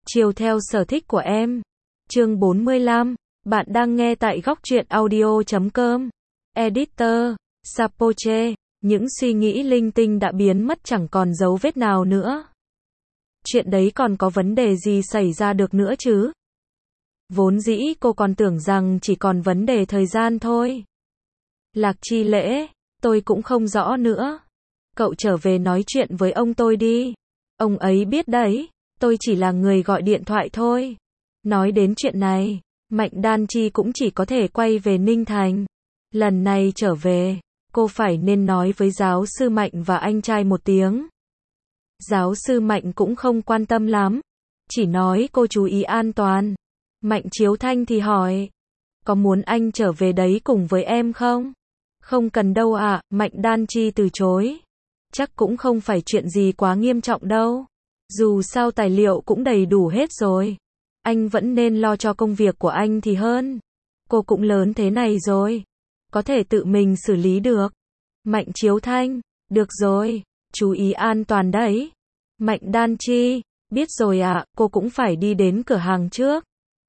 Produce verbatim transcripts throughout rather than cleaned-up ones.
Chiều theo sở thích của em. Chương bốn mươi lăm. Bạn đang nghe tại góc truyện audio chấm com. Editor, Sapoche. Những suy nghĩ linh tinh đã biến mất chẳng còn dấu vết nào nữa. Chuyện đấy còn có vấn đề gì xảy ra được nữa chứ? Vốn dĩ cô còn tưởng rằng chỉ còn vấn đề thời gian thôi. Lạc Chi Lễ, tôi cũng không rõ nữa. Cậu trở về nói chuyện với ông tôi đi. Ông ấy biết đấy, tôi chỉ là người gọi điện thoại thôi. Nói đến chuyện này, Mạnh Đan Chi cũng chỉ có thể quay về Ninh Thành. Lần này trở về, cô phải nên nói với giáo sư Mạnh và anh trai một tiếng. Giáo sư Mạnh cũng không quan tâm lắm, chỉ nói cô chú ý an toàn. Mạnh Chiếu Thanh thì hỏi, có muốn anh trở về đấy cùng với em không? Không cần đâu ạ, Mạnh Đan Chi từ chối. Chắc cũng không phải chuyện gì quá nghiêm trọng đâu. Dù sao tài liệu cũng đầy đủ hết rồi. Anh vẫn nên lo cho công việc của anh thì hơn. Cô cũng lớn thế này rồi, có thể tự mình xử lý được. Mạnh Chiếu Thanh, được rồi, chú ý an toàn đấy. Mạnh Đan Chi, biết rồi ạ, cô cũng phải đi đến cửa hàng trước.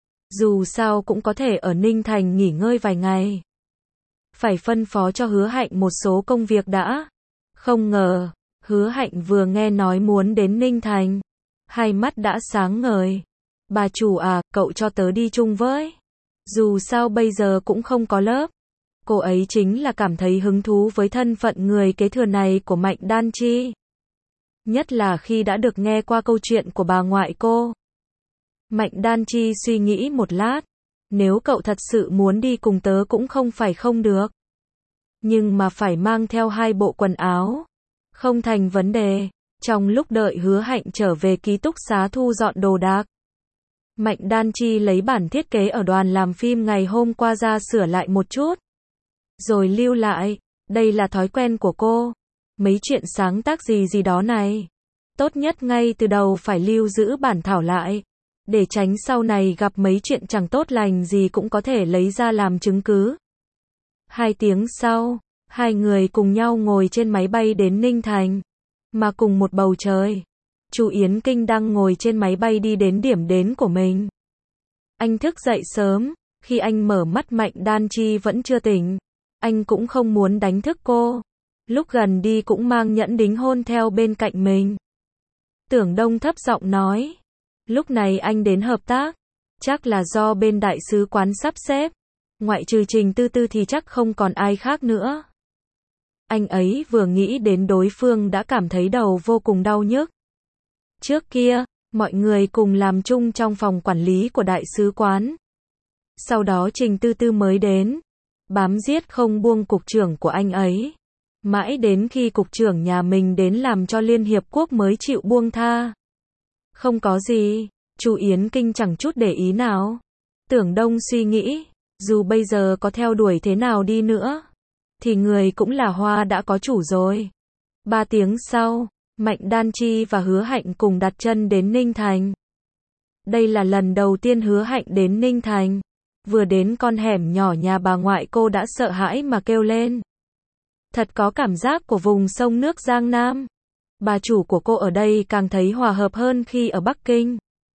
Dù sao cũng có thể ở Ninh Thành nghỉ ngơi vài ngày. Phải phân phó cho Hứa Hạnh một số công việc đã. Không ngờ, Hứa Hạnh vừa nghe nói muốn đến Ninh Thành, hai mắt đã sáng ngời. Bà chủ à, cậu cho tớ đi chung với. Dù sao bây giờ cũng không có lớp. Cô ấy chính là cảm thấy hứng thú với thân phận người kế thừa này của Mạnh Đan Chi. Nhất là khi đã được nghe qua câu chuyện của bà ngoại cô. Mạnh Đan Chi suy nghĩ một lát. Nếu cậu thật sự muốn đi cùng tớ cũng không phải không được. Nhưng mà phải mang theo hai bộ quần áo. Không thành vấn đề. Trong lúc đợi Hứa Hạnh trở về ký túc xá thu dọn đồ đạc, Mạnh Đan Chi lấy bản thiết kế ở đoàn làm phim ngày hôm qua ra sửa lại một chút. Rồi lưu lại. Đây là thói quen của cô. Mấy chuyện sáng tác gì gì đó này. Tốt nhất ngay từ đầu phải lưu giữ bản thảo lại. Để tránh sau này gặp mấy chuyện chẳng tốt lành gì cũng có thể lấy ra làm chứng cứ. Hai tiếng sau, hai người cùng nhau ngồi trên máy bay đến Ninh Thành. Mà cùng một bầu trời. Chu Yến Kinh đang ngồi trên máy bay đi đến điểm đến của mình. Anh thức dậy sớm, khi anh mở mắt Mạnh Đan Chi vẫn chưa tỉnh. Anh cũng không muốn đánh thức cô. Lúc gần đi cũng mang nhẫn đính hôn theo bên cạnh mình. Tưởng Đông thấp giọng nói. Lúc này anh đến hợp tác. Chắc là do bên đại sứ quán sắp xếp. Ngoại trừ Trình Tư Tư thì chắc không còn ai khác nữa. Anh ấy vừa nghĩ đến đối phương đã cảm thấy đầu vô cùng đau nhức. Trước kia, mọi người cùng làm chung trong phòng quản lý của đại sứ quán. Sau đó Trình Tư Tư mới đến. Bám giết không buông cục trưởng của anh ấy. Mãi đến khi cục trưởng nhà mình đến làm cho Liên Hiệp Quốc mới chịu buông tha. Không có gì, Chu Yến Kinh chẳng chút để ý nào. Tưởng Đông suy nghĩ, dù bây giờ có theo đuổi thế nào đi nữa, thì người cũng là hoa đã có chủ rồi. Ba tiếng sau, Mạnh Đan Chi và Hứa Hạnh cùng đặt chân đến Ninh Thành. Đây là lần đầu tiên Hứa Hạnh đến Ninh Thành. Vừa đến con hẻm nhỏ nhà bà ngoại cô đã sợ hãi mà kêu lên. Thật có cảm giác của vùng sông nước Giang Nam. Bà chủ của cô ở đây càng thấy hòa hợp hơn khi ở Bắc Kinh.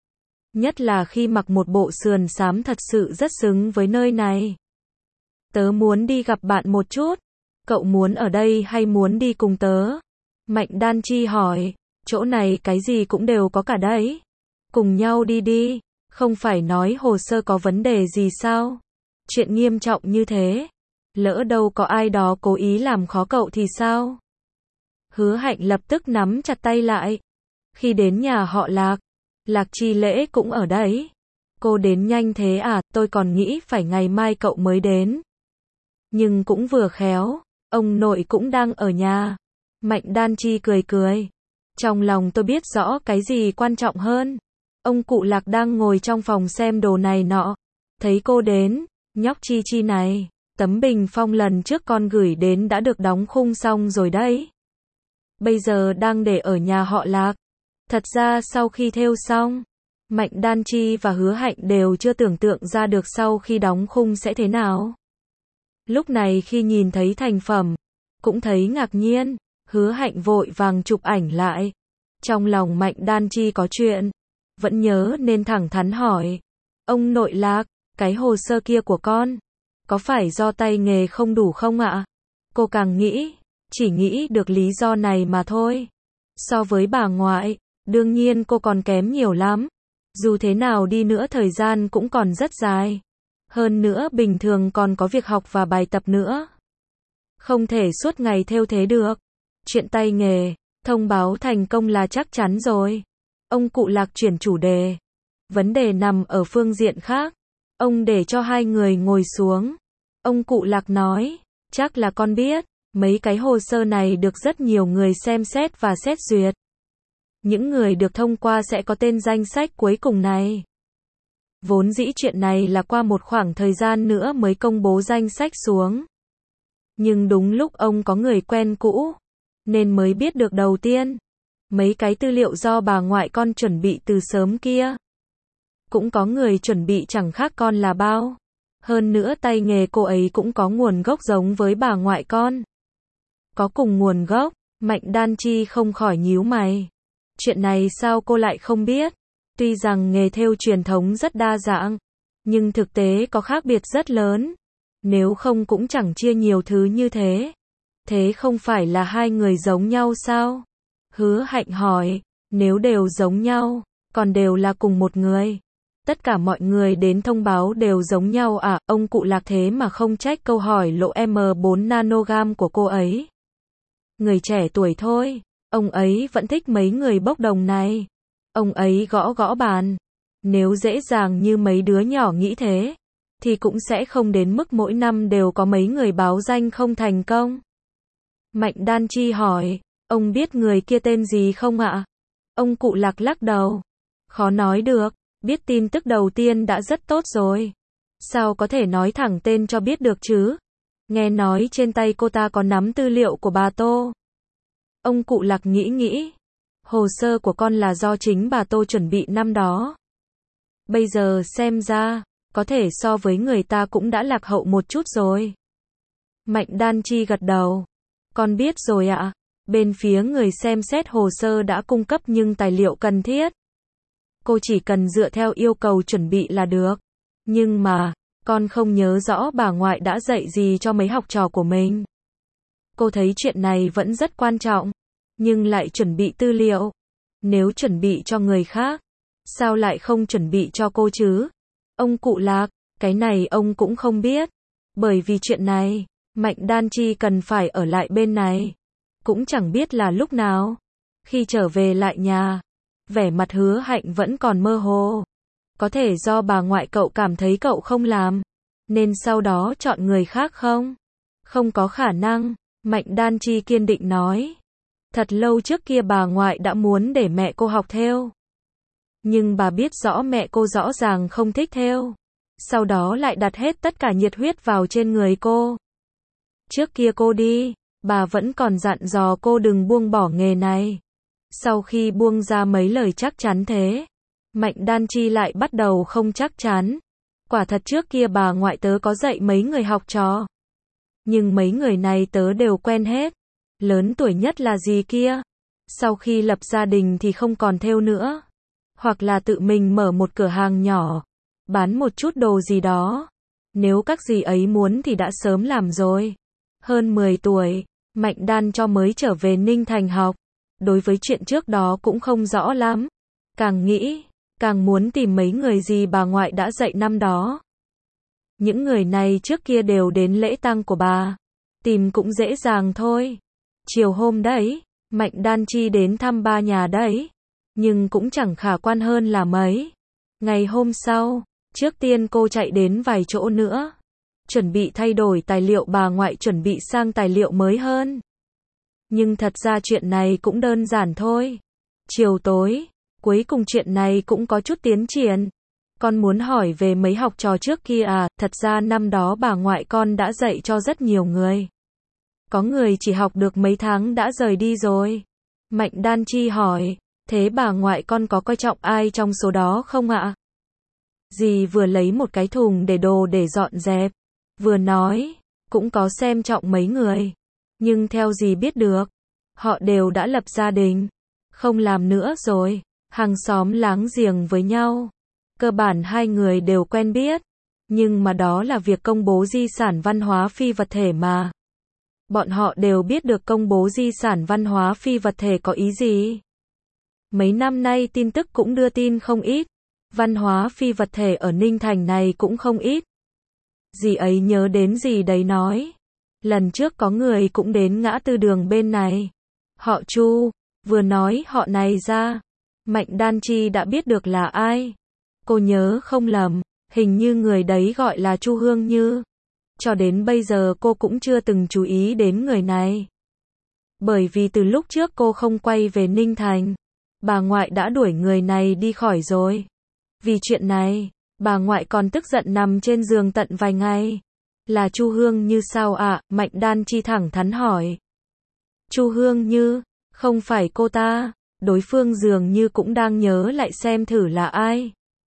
Nhất là khi mặc một bộ sườn xám thật sự rất xứng với nơi này. Tớ muốn đi gặp bạn một chút. Cậu muốn ở đây hay muốn đi cùng tớ? Mạnh Đan Chi hỏi. Chỗ này cái gì cũng đều có cả đấy. Cùng nhau đi đi. Không phải nói hồ sơ có vấn đề gì sao? Chuyện nghiêm trọng như thế. Lỡ đâu có ai đó cố ý làm khó cậu thì sao? Hứa Hạnh lập tức nắm chặt tay lại. Khi đến nhà họ Lạc, Lạc Chi Lễ cũng ở đấy. Cô đến nhanh thế à, tôi còn nghĩ phải ngày mai cậu mới đến. Nhưng cũng vừa khéo, ông nội cũng đang ở nhà. Mạnh Đan Chi cười cười. Trong lòng tôi biết rõ cái gì quan trọng hơn. Ông cụ Lạc đang ngồi trong phòng xem đồ này nọ. Thấy cô đến, nhóc Chi Chi này, tấm bình phong lần trước con gửi đến đã được đóng khung xong rồi đấy. Bây giờ đang để ở nhà họ Lạc. Thật ra sau khi thêu xong, Mạnh Đan Chi và Hứa Hạnh đều chưa tưởng tượng ra được sau khi đóng khung sẽ thế nào. Lúc này khi nhìn thấy thành phẩm, cũng thấy ngạc nhiên. Hứa Hạnh vội vàng chụp ảnh lại. Trong lòng Mạnh Đan Chi có chuyện. vẫn nhớ nên thẳng thắn hỏi. Ông nội Lạc, cái hồ sơ kia của con, có phải do tay nghề không đủ không ạ? Cô càng nghĩ, chỉ nghĩ được lý do này mà thôi. So với bà ngoại, đương nhiên cô còn kém nhiều lắm. Dù thế nào đi nữa thời gian cũng còn rất dài. Hơn nữa bình thường còn có việc học và bài tập nữa. Không thể suốt ngày theo thế được. Chuyện tay nghề, thông báo thành công là chắc chắn rồi. Ông cụ Lạc chuyển chủ đề. Vấn đề nằm ở phương diện khác. Ông để cho hai người ngồi xuống. Ông cụ Lạc nói, chắc là con biết, mấy cái hồ sơ này được rất nhiều người xem xét và xét duyệt. Những người được thông qua sẽ có tên danh sách cuối cùng này. Vốn dĩ chuyện này là qua một khoảng thời gian nữa mới công bố danh sách xuống. Nhưng đúng lúc ông có người quen cũ, nên mới biết được đầu tiên. Mấy cái tư liệu do bà ngoại con chuẩn bị từ sớm kia. Cũng có người chuẩn bị chẳng khác con là bao. Hơn nữa tay nghề cô ấy cũng có nguồn gốc giống với bà ngoại con. Có cùng nguồn gốc, Mạnh Đan Chi không khỏi nhíu mày. Chuyện này sao cô lại không biết? Tuy rằng nghề thêu truyền thống rất đa dạng, nhưng thực tế có khác biệt rất lớn. Nếu không cũng chẳng chia nhiều thứ như thế. Thế không phải là hai người giống nhau sao? Hứa Hạnh hỏi, nếu đều giống nhau, còn đều là cùng một người. Tất cả mọi người đến thông báo đều giống nhau à? Ông cụ Lạc thế mà không trách câu hỏi lộ M bốn nanogam của cô ấy. Người trẻ tuổi thôi, ông ấy vẫn thích mấy người bốc đồng này. Ông ấy gõ gõ bàn. Nếu dễ dàng như mấy đứa nhỏ nghĩ thế, thì cũng sẽ không đến mức mỗi năm đều có mấy người báo danh không thành công. Mạnh Đan Chi hỏi, ông biết người kia tên gì không ạ? Ông cụ Lạc lắc đầu. Khó nói được, biết tin tức đầu tiên đã rất tốt rồi. Sao có thể nói thẳng tên cho biết được chứ? Nghe nói trên tay cô ta có nắm tư liệu của bà Tô. Ông cụ Lạc nghĩ nghĩ. Hồ sơ của con là do chính bà Tô chuẩn bị năm đó. Bây giờ xem ra, có thể so với người ta cũng đã lạc hậu một chút rồi. Mạnh Đan Chi gật đầu. Con biết rồi ạ. Bên phía người xem xét hồ sơ đã cung cấp nhưng tài liệu cần thiết. Cô chỉ cần dựa theo yêu cầu chuẩn bị là được. Nhưng mà, con không nhớ rõ bà ngoại đã dạy gì cho mấy học trò của mình. Cô thấy chuyện này vẫn rất quan trọng, nhưng lại chuẩn bị tư liệu. Nếu chuẩn bị cho người khác, sao lại không chuẩn bị cho cô chứ? Ông cụ Lạc, cái này ông cũng không biết. Bởi vì chuyện này, Mạnh Đan Chi cần phải ở lại bên này. Cũng chẳng biết là lúc nào. Khi trở về lại nhà, vẻ mặt Hứa Hạnh vẫn còn mơ hồ. Có thể do bà ngoại cậu cảm thấy cậu không làm, nên sau đó chọn người khác không? Không có khả năng, Mạnh Đan Chi kiên định nói. Thật lâu trước kia bà ngoại đã muốn để mẹ cô học thêu. Nhưng bà biết rõ mẹ cô rõ ràng không thích thêu. Sau đó lại đặt hết tất cả nhiệt huyết vào trên người cô. Trước kia cô đi, bà vẫn còn dặn dò cô đừng buông bỏ nghề này. Sau khi buông ra mấy lời chắc chắn thế, Mạnh Đan Chi lại bắt đầu không chắc chắn. Quả thật trước kia bà ngoại tớ có dạy mấy người học trò. Nhưng mấy người này tớ đều quen hết. Lớn tuổi nhất là dì kia. Sau khi lập gia đình thì không còn thêu nữa. Hoặc là tự mình mở một cửa hàng nhỏ, bán một chút đồ gì đó. Nếu các dì ấy muốn thì đã sớm làm rồi. Hơn mười tuổi, Mạnh Đan cho mới trở về Ninh Thành học. Đối với chuyện trước đó cũng không rõ lắm. Càng nghĩ, càng muốn tìm mấy người gì bà ngoại đã dạy năm đó. Những người này trước kia đều đến lễ tang của bà. Tìm cũng dễ dàng thôi. Chiều hôm đấy, Mạnh Đan Chi đến thăm ba nhà đấy. Nhưng cũng chẳng khả quan hơn là mấy. Ngày hôm sau, trước tiên cô chạy đến vài chỗ nữa. Chuẩn bị thay đổi tài liệu bà ngoại chuẩn bị sang tài liệu mới hơn. Nhưng thật ra chuyện này cũng đơn giản thôi. Chiều tối, cuối cùng chuyện này cũng có chút tiến triển. Con muốn hỏi về mấy học trò trước kia à, thật ra năm đó bà ngoại con đã dạy cho rất nhiều người. Có người chỉ học được mấy tháng đã rời đi rồi. Mạnh Đan Chi hỏi, thế bà ngoại con có coi trọng ai trong số đó không ạ? Dì vừa lấy một cái thùng để đồ để dọn dẹp, vừa nói, cũng có xem trọng mấy người. Nhưng theo dì biết được, họ đều đã lập gia đình, không làm nữa rồi. hàng xóm láng giềng với nhau. Cơ bản hai người đều quen biết, nhưng mà đó là việc công bố di sản văn hóa phi vật thể mà. Bọn họ đều biết được công bố di sản văn hóa phi vật thể có ý gì. Mấy năm nay tin tức cũng đưa tin không ít, văn hóa phi vật thể ở Ninh Thành này cũng không ít. Dì ấy nhớ đến gì đấy nói. Lần trước có người cũng đến ngã tư đường bên này. Họ Chu, vừa nói họ này ra. Mạnh Đan Chi đã biết được là ai. Cô nhớ không lầm, hình như người đấy gọi là Chu Hương Như. Cho đến bây giờ cô cũng chưa từng chú ý đến người này. Bởi vì từ lúc trước cô không quay về Ninh Thành, bà ngoại đã đuổi người này đi khỏi rồi. Vì chuyện này, bà ngoại còn tức giận nằm trên giường tận vài ngày. Là Chu Hương Như sao ạ? À? Mạnh Đan Chi thẳng thắn hỏi. Chu Hương Như, không phải cô ta. Đối phương dường như cũng đang nhớ lại xem thử là ai.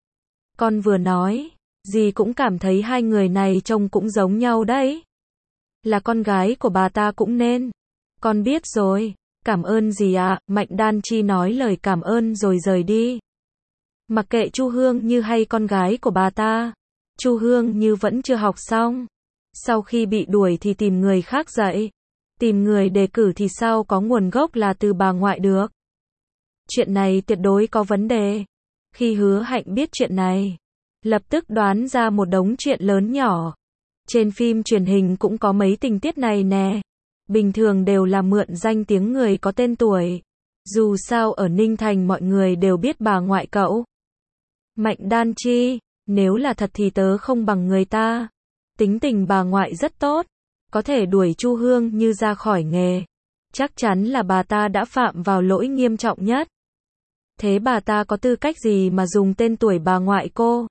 Con vừa nói, dì cũng cảm thấy hai người này trông cũng giống nhau đấy. Là con gái của bà ta cũng nên. Con biết rồi, cảm ơn dì ạ. À. Mạnh Đan Chi nói lời cảm ơn rồi rời đi. Mặc kệ Chu Hương Như hay con gái của bà ta, Chu Hương Như vẫn chưa học xong. Sau khi bị đuổi thì tìm người khác dạy. Tìm người đề cử thì sao có nguồn gốc là từ bà ngoại được. Chuyện này tuyệt đối có vấn đề. Khi Hứa Hạnh biết chuyện này, lập tức đoán ra một đống chuyện lớn nhỏ. Trên phim truyền hình cũng có mấy tình tiết này nè. Bình thường đều là mượn danh tiếng người có tên tuổi. Dù sao ở Ninh Thành mọi người đều biết bà ngoại cậu. Mạnh Đan Chi, nếu là thật thì tớ không bằng người ta. Tính tình bà ngoại rất tốt, có thể đuổi Chu Hương Như ra khỏi nghề. Chắc chắn là bà ta đã phạm vào lỗi nghiêm trọng nhất. Thế bà ta có tư cách gì mà dùng tên tuổi bà ngoại cô?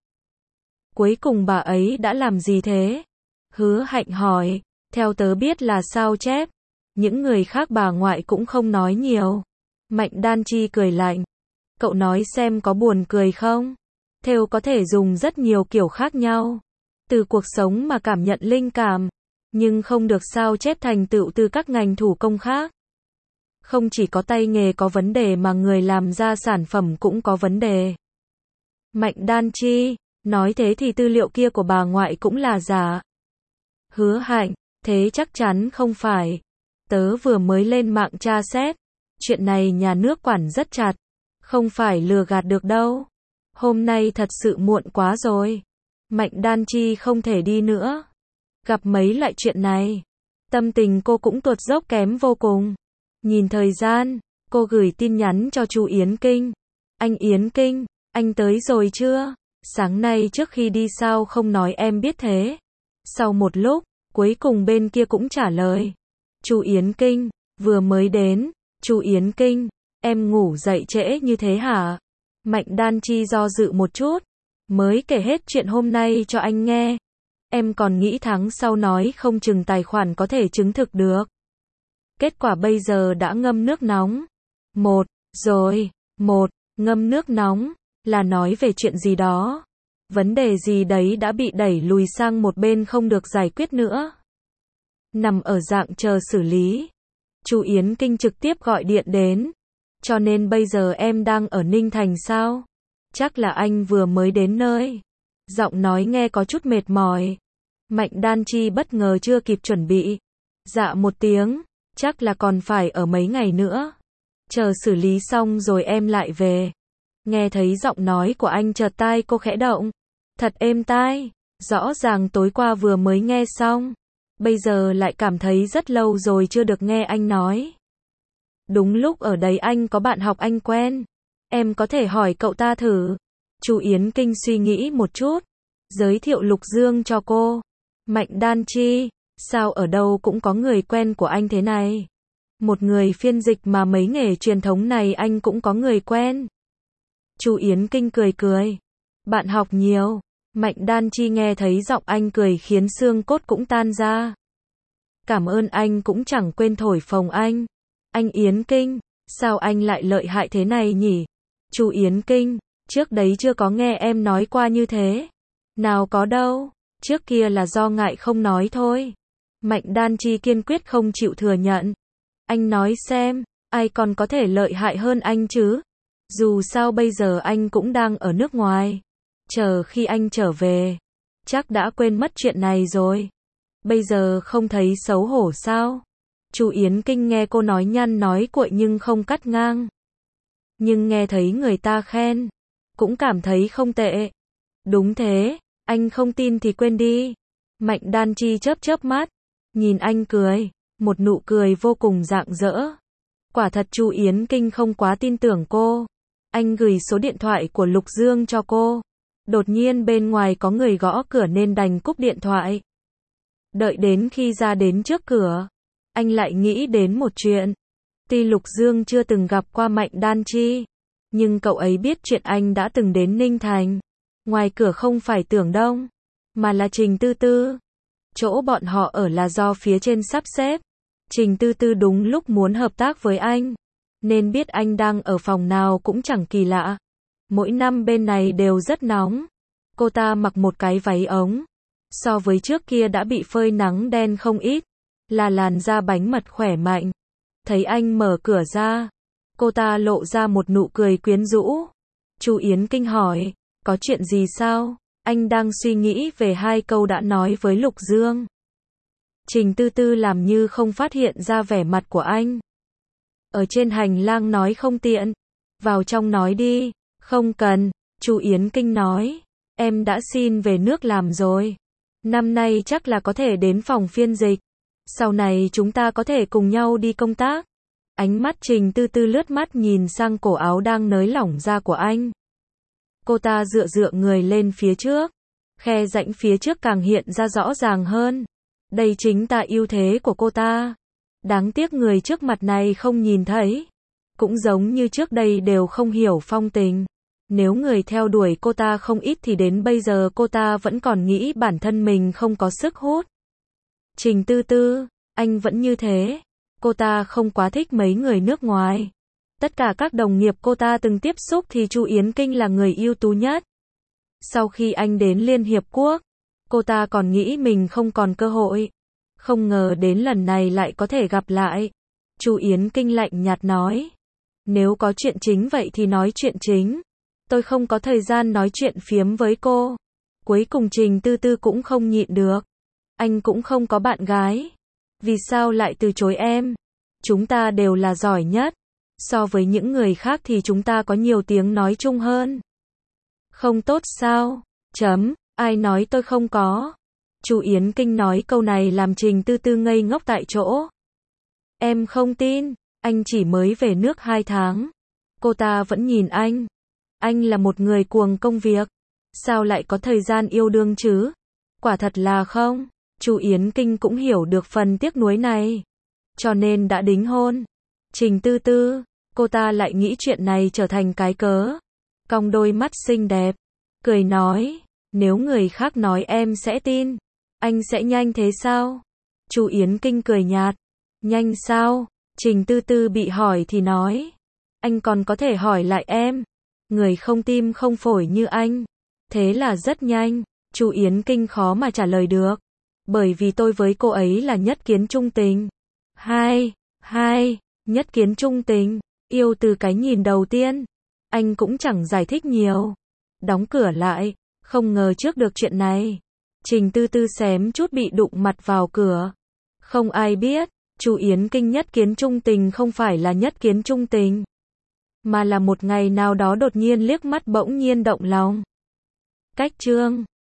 Cuối cùng bà ấy đã làm gì thế? Hứa Hạnh hỏi, theo tớ biết là sao chép. Những người khác bà ngoại cũng không nói nhiều. Mạnh Đan Chi cười lạnh. Cậu nói xem có buồn cười không? Thêu có thể dùng rất nhiều kiểu khác nhau. Từ cuộc sống mà cảm nhận linh cảm. Nhưng không được sao chép thành tựu từ các ngành thủ công khác. Không chỉ có tay nghề có vấn đề mà người làm ra sản phẩm cũng có vấn đề. Mạnh Đan Chi, nói thế thì tư liệu kia của bà ngoại cũng là giả. Hứa Hạnh, thế chắc chắn không phải. Tớ vừa mới lên mạng tra xét. Chuyện này nhà nước quản rất chặt. Không phải lừa gạt được đâu. Hôm nay thật sự muộn quá rồi. Mạnh Đan Chi không thể đi nữa. Gặp mấy loại chuyện này, tâm tình cô cũng tuột dốc kém vô cùng. Nhìn thời gian, cô gửi tin nhắn cho chú Yến Kinh. Anh Yến Kinh, anh tới rồi chưa? Sáng nay trước khi đi sao không nói em biết thế? Sau một lúc, cuối cùng bên kia cũng trả lời. Chú Yến Kinh, vừa mới đến. Chú Yến Kinh, em ngủ dậy trễ như thế hả? Mạnh Đan Chi do dự một chút, mới kể hết chuyện hôm nay cho anh nghe. Em còn nghĩ tháng sau nói không chừng tài khoản có thể chứng thực được. Kết quả bây giờ đã ngâm nước nóng. Một, rồi, một, ngâm nước nóng, là nói về chuyện gì đó. Vấn đề gì đấy đã bị đẩy lùi sang một bên không được giải quyết nữa. Nằm ở dạng chờ xử lý. Chú Yến Kinh trực tiếp gọi điện đến. Cho nên bây giờ em đang ở Ninh Thành sao? Chắc là anh vừa mới đến nơi. Giọng nói nghe có chút mệt mỏi. Mạnh Đan Chi bất ngờ chưa kịp chuẩn bị. Dạ một tiếng, chắc là còn phải ở mấy ngày nữa. Chờ xử lý xong rồi em lại về. Nghe thấy giọng nói của anh chợt tai cô khẽ động. Thật êm tai, rõ ràng tối qua vừa mới nghe xong. Bây giờ lại cảm thấy rất lâu rồi chưa được nghe anh nói. Đúng lúc ở đấy anh có bạn học anh quen. Em có thể hỏi cậu ta thử. Chú Yến Kinh suy nghĩ một chút. Giới thiệu Lục Dương cho cô. Mạnh Đan Chi, sao ở đâu cũng có người quen của anh thế này? Một người phiên dịch mà mấy nghề truyền thống này anh cũng có người quen. Chú Yến Kinh cười cười. Bạn học nhiều. Mạnh Đan Chi nghe thấy giọng anh cười khiến xương cốt cũng tan ra. Cảm ơn anh cũng chẳng quên thổi phồng anh. Anh Yến Kinh, sao anh lại lợi hại thế này nhỉ? Chú Yến Kinh, trước đấy chưa có nghe em nói qua như thế. Nào có đâu, trước kia là do ngại không nói thôi. Mạnh Đan Chi kiên quyết không chịu thừa nhận. Anh nói xem, ai còn có thể lợi hại hơn anh chứ? Dù sao bây giờ anh cũng đang ở nước ngoài. Chờ khi anh trở về, chắc đã quên mất chuyện này rồi. Bây giờ không thấy xấu hổ sao? Chu Yến Kinh nghe cô nói nhăn nói cuội nhưng không cắt ngang. Nhưng nghe thấy người ta khen, cũng cảm thấy không tệ. Đúng thế, anh không tin thì quên đi. Mạnh Đan Chi chớp chớp mắt, nhìn anh cười, một nụ cười vô cùng rạng rỡ. Quả thật Chu Yến Kinh không quá tin tưởng cô. Anh gửi số điện thoại của Lục Dương cho cô. Đột nhiên bên ngoài có người gõ cửa nên đành cúp điện thoại. Đợi đến khi ra đến trước cửa, anh lại nghĩ đến một chuyện. Tuy Lục Dương chưa từng gặp qua Mạnh Đan Chi, nhưng cậu ấy biết chuyện anh đã từng đến Ninh Thành. Ngoài cửa không phải Tưởng Đông, mà là Trình Tư Tư. Chỗ bọn họ ở là do phía trên sắp xếp. Trình Tư Tư đúng lúc muốn hợp tác với anh, nên biết anh đang ở phòng nào cũng chẳng kỳ lạ. Mỗi năm bên này đều rất nóng. Cô ta mặc một cái váy ống, so với trước kia đã bị phơi nắng đen không ít, là làn da bánh mật khỏe mạnh. Thấy anh mở cửa ra, cô ta lộ ra một nụ cười quyến rũ. Chu Yến Kinh hỏi, có chuyện gì sao? Anh đang suy nghĩ về hai câu đã nói với Lục Dương. Trình Tư Tư làm như không phát hiện ra vẻ mặt của anh. Ở trên hành lang nói không tiện, vào trong nói đi. Không cần, Chu Yến Kinh nói, em đã xin về nước làm rồi. Năm nay chắc là có thể đến phòng phiên dịch. Sau này chúng ta có thể cùng nhau đi công tác. Ánh mắt Trình Tư Tư lướt mắt nhìn sang cổ áo đang nới lỏng ra của anh. Cô ta dựa dựa người lên phía trước. Khe rãnh phía trước càng hiện ra rõ ràng hơn. Đây chính là ưu thế của cô ta. Đáng tiếc người trước mặt này không nhìn thấy. Cũng giống như trước đây đều không hiểu phong tình. Nếu người theo đuổi cô ta không ít thì đến bây giờ cô ta vẫn còn nghĩ bản thân mình không có sức hút. Trình Tư Tư, anh vẫn như thế. Cô ta không quá thích mấy người nước ngoài. Tất cả các đồng nghiệp cô ta từng tiếp xúc thì Chu Yến Kinh là người ưu tú nhất. Sau khi anh đến Liên Hiệp Quốc, cô ta còn nghĩ mình không còn cơ hội. Không ngờ đến lần này lại có thể gặp lại. Chu Yến Kinh lạnh nhạt nói. Nếu có chuyện chính vậy thì nói chuyện chính. Tôi không có thời gian nói chuyện phiếm với cô. Cuối cùng Trình Tư Tư cũng không nhịn được. Anh cũng không có bạn gái. Vì sao lại từ chối em? Chúng ta đều là giỏi nhất. So với những người khác thì chúng ta có nhiều tiếng nói chung hơn. Không tốt sao? Chấm, ai nói tôi không có? Chu Yến Kinh nói câu này làm Trình Tư Tư ngây ngốc tại chỗ. Em không tin, anh chỉ mới về nước hai tháng. Cô ta vẫn nhìn anh. Anh là một người cuồng công việc. Sao lại có thời gian yêu đương chứ? Quả thật là không. Chu Yến Kinh cũng hiểu được phần tiếc nuối này. Cho nên đã đính hôn. Trình Tư Tư, cô ta lại nghĩ chuyện này trở thành cái cớ. Cong đôi mắt xinh đẹp. Cười nói, nếu người khác nói em sẽ tin. Anh sẽ nhanh thế sao? Chu Yến Kinh cười nhạt. Nhanh sao? Trình Tư Tư bị hỏi thì nói. Anh còn có thể hỏi lại em. Người không tim không phổi như anh. Thế là rất nhanh. Chu Yến Kinh khó mà trả lời được. Bởi vì tôi với cô ấy là nhất kiến trung tình. Hai, hai, nhất kiến trung tình. Yêu từ cái nhìn đầu tiên. Anh cũng chẳng giải thích nhiều. Đóng cửa lại. Không ngờ trước được chuyện này. Trình Tư Tư xém chút bị đụng mặt vào cửa. Không ai biết. Chu Yến Kinh nhất kiến trung tình không phải là nhất kiến trung tình. Mà là một ngày nào đó đột nhiên liếc mắt bỗng nhiên động lòng. Cách chương